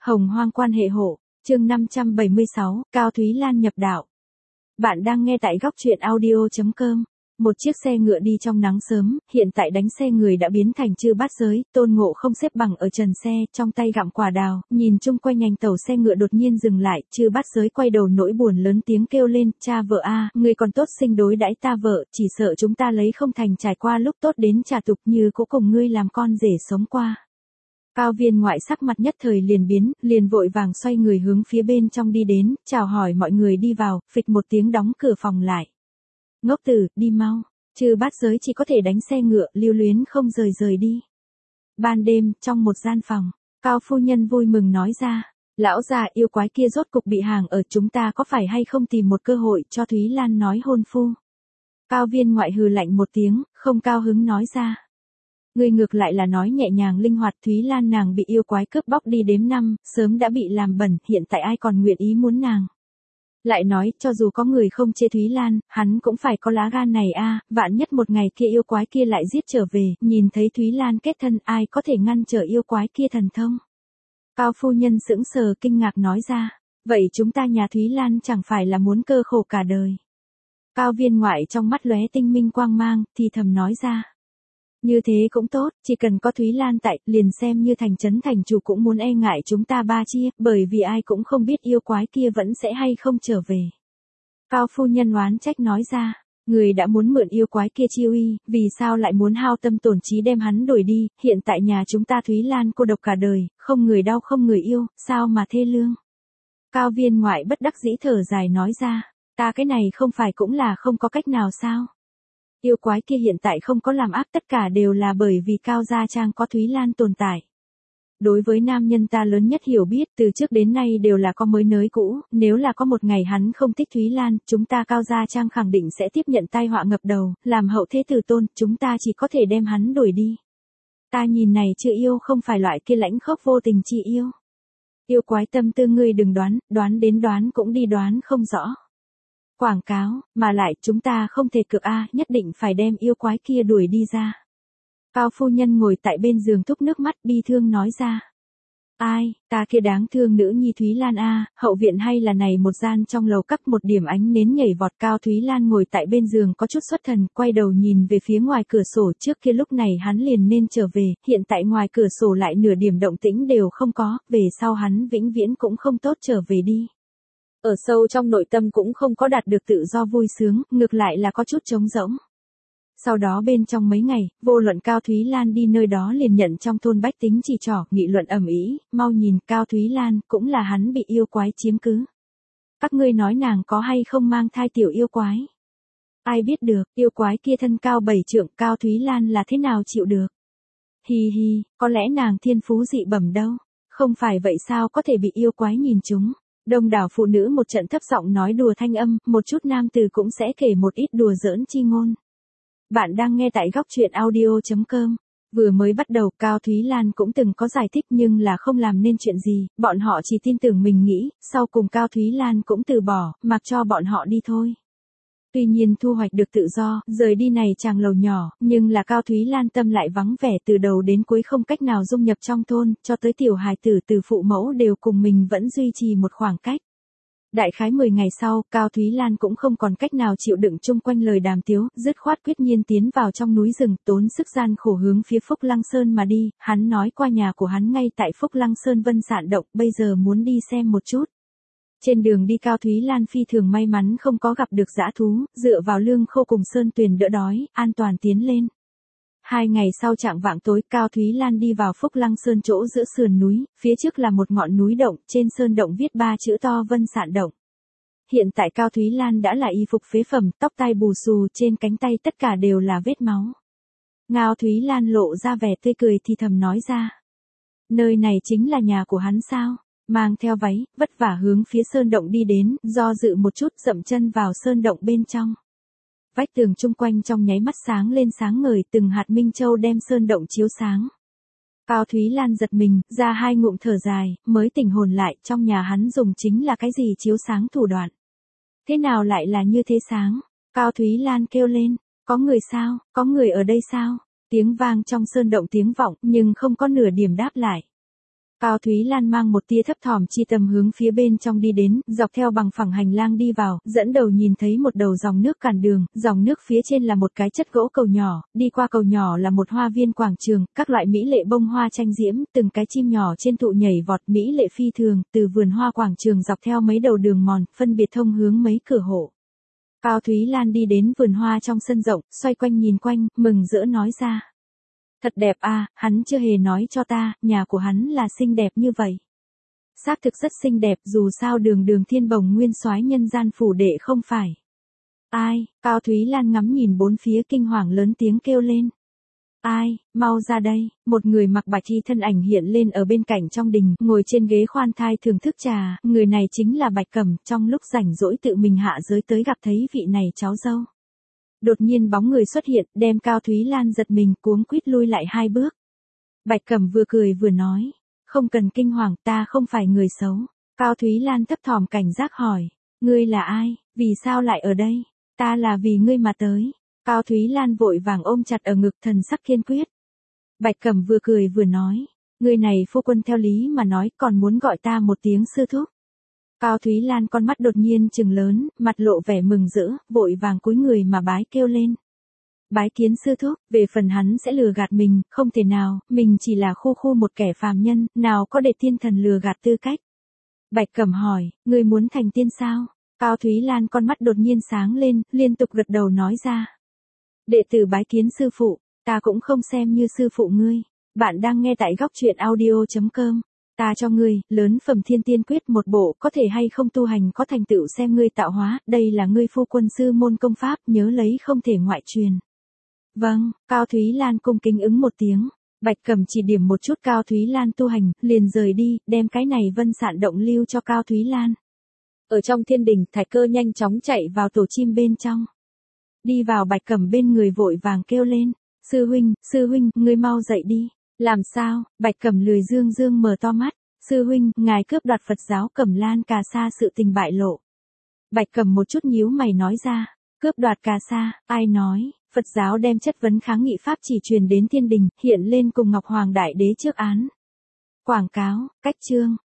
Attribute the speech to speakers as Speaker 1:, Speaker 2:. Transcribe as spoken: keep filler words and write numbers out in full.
Speaker 1: Hồng hoang quan hệ hộ, chương năm trăm bảy mươi sáu, Cao Thúy Lan nhập đạo. Bạn đang nghe tại góc truyện audio.com. Một chiếc xe ngựa đi trong nắng sớm, hiện tại đánh xe người đã biến thành chư bát giới, Tôn Ngộ Không xếp bằng ở trần xe, trong tay gặm quả đào, nhìn chung quanh nhanh tàu xe ngựa đột nhiên dừng lại, chư bát giới quay đầu nỗi buồn lớn tiếng kêu lên, cha vợ a, người còn tốt sinh đối đãi ta vợ, chỉ sợ chúng ta lấy không thành trải qua lúc tốt đến trả tục như cố cùng ngươi làm con rể sống qua. Cao Viên Ngoại sắc mặt nhất thời liền biến, liền vội vàng xoay người hướng phía bên trong đi đến, chào hỏi mọi người đi vào, phịch một tiếng đóng cửa phòng lại. Ngốc tử, đi mau. Chư bát giới chỉ có thể đánh xe ngựa, lưu luyến không rời rời đi. Ban đêm, trong một gian phòng, Cao phu nhân vui mừng nói ra, lão già yêu quái kia rốt cục bị hàng ở, chúng ta có phải hay không tìm một cơ hội cho Thúy Lan nói hôn phu. Cao Viên Ngoại hừ lạnh một tiếng, không cao hứng nói ra. Người ngược lại là nói nhẹ nhàng linh hoạt, Thúy Lan nàng bị yêu quái cướp bóc đi đếm năm, sớm đã bị làm bẩn, hiện tại ai còn nguyện ý muốn nàng. Lại nói, cho dù có người không chê Thúy Lan, hắn cũng phải có lá gan này a, vạn nhất một ngày kia yêu quái kia lại giết trở về, nhìn thấy Thúy Lan kết thân, ai có thể ngăn trở yêu quái kia thần thông. Cao phu nhân sững sờ kinh ngạc nói ra, vậy chúng ta nhà Thúy Lan chẳng phải là muốn cơ khổ cả đời. Cao Viên Ngoại trong mắt lóe tinh minh quang mang, thì thầm nói ra. Như thế cũng tốt, chỉ cần có Thúy Lan tại, liền xem như thành trấn thành chủ cũng muốn e ngại chúng ta ba chia, bởi vì ai cũng không biết yêu quái kia vẫn sẽ hay không trở về. Cao phu nhân oán trách nói ra, người đã muốn mượn yêu quái kia chi uy, vì sao lại muốn hao tâm tổn trí đem hắn đuổi đi, hiện tại nhà chúng ta Thúy Lan cô độc cả đời, không người đau không người yêu, sao mà thê lương. Cao Viên Ngoại bất đắc dĩ thở dài nói ra, ta cái này không phải cũng là không có cách nào sao. Yêu quái kia hiện tại không có làm ác, tất cả đều là bởi vì Cao Gia Trang có Thúy Lan tồn tại. Đối với nam nhân ta lớn nhất hiểu biết, từ trước đến nay đều là có mới nới cũ, nếu là có một ngày hắn không thích Thúy Lan, chúng ta Cao Gia Trang khẳng định sẽ tiếp nhận tai họa ngập đầu, làm hậu thế tử tôn, chúng ta chỉ có thể đem hắn đuổi đi. Ta nhìn này chưa yêu không phải loại kia lãnh khốc vô tình chi yêu. Yêu quái tâm tư ngươi đừng đoán, đoán đến đoán cũng đi đoán không rõ. Quảng cáo, mà lại chúng ta không thể cược a, nhất định phải đem yêu quái kia đuổi đi ra. Cao phu nhân ngồi tại bên giường thúc nước mắt bi thương nói ra. Ai, ta kia đáng thương nữ nhi Thúy Lan a, hậu viện hay là này một gian trong lầu cắt một điểm ánh nến nhảy vọt. Cao Thúy Lan ngồi tại bên giường có chút xuất thần, quay đầu nhìn về phía ngoài cửa sổ, trước kia lúc này hắn liền nên trở về, hiện tại ngoài cửa sổ lại nửa điểm động tĩnh đều không có, về sau hắn vĩnh viễn cũng không tốt trở về đi. Ở sâu trong nội tâm cũng không có đạt được tự do vui sướng, ngược lại là có chút trống rỗng. Sau đó bên trong mấy ngày, vô luận Cao Thúy Lan đi nơi đó liền nhận trong thôn bách tính chỉ trỏ, nghị luận ầm ĩ, mau nhìn Cao Thúy Lan, cũng là hắn bị yêu quái chiếm cứ. Các ngươi nói nàng có hay không mang thai tiểu yêu quái? Ai biết được, yêu quái kia thân cao bảy trượng, Cao Thúy Lan là thế nào chịu được? Hi hi, có lẽ nàng thiên phú dị bẩm đâu, không phải vậy sao có thể bị yêu quái nhìn chúng? Đông đảo phụ nữ một trận thấp giọng nói đùa thanh âm, một chút nam từ cũng sẽ kể một ít đùa giỡn chi ngôn. Bạn đang nghe tại góc truyện audio.com. Vừa mới bắt đầu Cao Thúy Lan cũng từng có giải thích nhưng là không làm nên chuyện gì, bọn họ chỉ tin tưởng mình nghĩ, sau cùng Cao Thúy Lan cũng từ bỏ, mặc cho bọn họ đi thôi. Tuy nhiên thu hoạch được tự do, rời đi này chàng lầu nhỏ, nhưng là Cao Thúy Lan tâm lại vắng vẻ, từ đầu đến cuối không cách nào dung nhập trong thôn, cho tới tiểu hài tử từ phụ mẫu đều cùng mình vẫn duy trì một khoảng cách. Đại khái mười ngày sau, Cao Thúy Lan cũng không còn cách nào chịu đựng chung quanh lời đàm tiếu, dứt khoát quyết nhiên tiến vào trong núi rừng, tốn sức gian khổ hướng phía Phúc Lăng Sơn mà đi, hắn nói qua nhà của hắn ngay tại Phúc Lăng Sơn Vân Sạn Động, bây giờ muốn đi xem một chút. Trên đường đi Cao Thúy Lan phi thường may mắn không có gặp được dã thú, dựa vào lương khô cùng sơn tuyền đỡ đói, an toàn tiến lên. Hai ngày sau trạng vạng tối, Cao Thúy Lan đi vào Phúc Lăng Sơn chỗ giữa sườn núi, phía trước là một ngọn núi động, trên sơn động viết ba chữ to Vân Sạn Động. Hiện tại Cao Thúy Lan đã là y phục phế phẩm, tóc tai bù xù, trên cánh tay tất cả đều là vết máu. Ngao Thúy Lan lộ ra vẻ tươi cười thì thầm nói ra. Nơi này chính là nhà của hắn sao? Mang theo váy, vất vả hướng phía sơn động đi đến, do dự một chút dậm chân vào sơn động bên trong. Vách tường chung quanh trong nháy mắt sáng lên sáng ngời, từng hạt minh châu đem sơn động chiếu sáng. Cao Thúy Lan giật mình, ra hai ngụm thở dài, mới tỉnh hồn lại, trong nhà hắn dùng chính là cái gì chiếu sáng thủ đoạn. Thế nào lại là như thế sáng? Cao Thúy Lan kêu lên, có người sao, có người ở đây sao? Tiếng vang trong sơn động tiếng vọng, nhưng không có nửa điểm đáp lại. Cao Thúy Lan mang một tia thấp thỏm chi tâm hướng phía bên trong đi đến, dọc theo bằng phẳng hành lang đi vào, dẫn đầu nhìn thấy một đầu dòng nước cản đường, dòng nước phía trên là một cái chất gỗ cầu nhỏ, đi qua cầu nhỏ là một hoa viên quảng trường, các loại mỹ lệ bông hoa tranh diễm, từng cái chim nhỏ trên thụ nhảy vọt mỹ lệ phi thường, từ vườn hoa quảng trường dọc theo mấy đầu đường mòn, phân biệt thông hướng mấy cửa hộ. Cao Thúy Lan đi đến vườn hoa trong sân rộng, xoay quanh nhìn quanh, mừng rỡ nói ra. Thật đẹp à, hắn chưa hề nói cho ta, nhà của hắn là xinh đẹp như vậy. Xác thực rất xinh đẹp, dù sao đường đường thiên bồng nguyên soái nhân gian phủ đệ không phải. Ai, Cao Thúy Lan ngắm nhìn bốn phía kinh hoàng lớn tiếng kêu lên. Ai, mau ra đây, một người mặc bạch y thân ảnh hiện lên ở bên cạnh trong đình, ngồi trên ghế khoan thai thưởng thức trà, người này chính là Bạch Cẩm, trong lúc rảnh rỗi tự mình hạ giới tới gặp thấy vị này cháu dâu. Đột nhiên bóng người xuất hiện, đem Cao Thúy Lan giật mình, cuống quýt lui lại hai bước. Bạch Cẩm vừa cười vừa nói, không cần kinh hoàng, ta không phải người xấu. Cao Thúy Lan thấp thỏm cảnh giác hỏi, ngươi là ai, vì sao lại ở đây? Ta là vì ngươi mà tới. Cao Thúy Lan vội vàng ôm chặt ở ngực, thần sắc kiên quyết. Bạch Cẩm vừa cười vừa nói, người này phu quân theo lý mà nói còn muốn gọi ta một tiếng sư thúc. Cao Thúy Lan con mắt đột nhiên trừng lớn, mặt lộ vẻ mừng rỡ, vội vàng cúi người mà bái kêu lên. Bái kiến sư thúc, về phần hắn sẽ lừa gạt mình, không thể nào, mình chỉ là khu khu một kẻ phàm nhân, nào có để thiên thần lừa gạt tư cách. Bạch Cẩm hỏi, ngươi muốn thành tiên sao? Cao Thúy Lan con mắt đột nhiên sáng lên, liên tục gật đầu nói ra. Đệ tử bái kiến sư phụ, ta cũng không xem như sư phụ ngươi. Bạn đang nghe tại góc truyện audio chấm com. Ta cho ngươi, lớn phẩm thiên tiên quyết một bộ, có thể hay không tu hành có thành tựu xem ngươi tạo hóa, đây là ngươi phu quân sư môn công pháp, nhớ lấy không thể ngoại truyền. Vâng, Cao Thúy Lan cung kính ứng một tiếng. Bạch Cẩm chỉ điểm một chút Cao Thúy Lan tu hành, liền rời đi, đem cái này vân sạn động lưu cho Cao Thúy Lan. Ở trong thiên đình, Thạch Cơ nhanh chóng chạy vào tổ chim bên trong. Đi vào Bạch Cẩm bên người vội vàng kêu lên, sư huynh, sư huynh, ngươi mau dậy đi. Làm sao? Bạch Cẩm lười dương dương mở to mắt, sư huynh, ngài cướp đoạt Phật giáo Cẩm Lan Cà Sa sự tình bại lộ. Bạch Cẩm một chút nhíu mày nói ra, cướp đoạt Cà Sa, ai nói? Phật giáo đem chất vấn kháng nghị pháp chỉ truyền đến thiên đình, hiện lên cùng Ngọc Hoàng Đại Đế trước án. Quảng cáo, cách chương,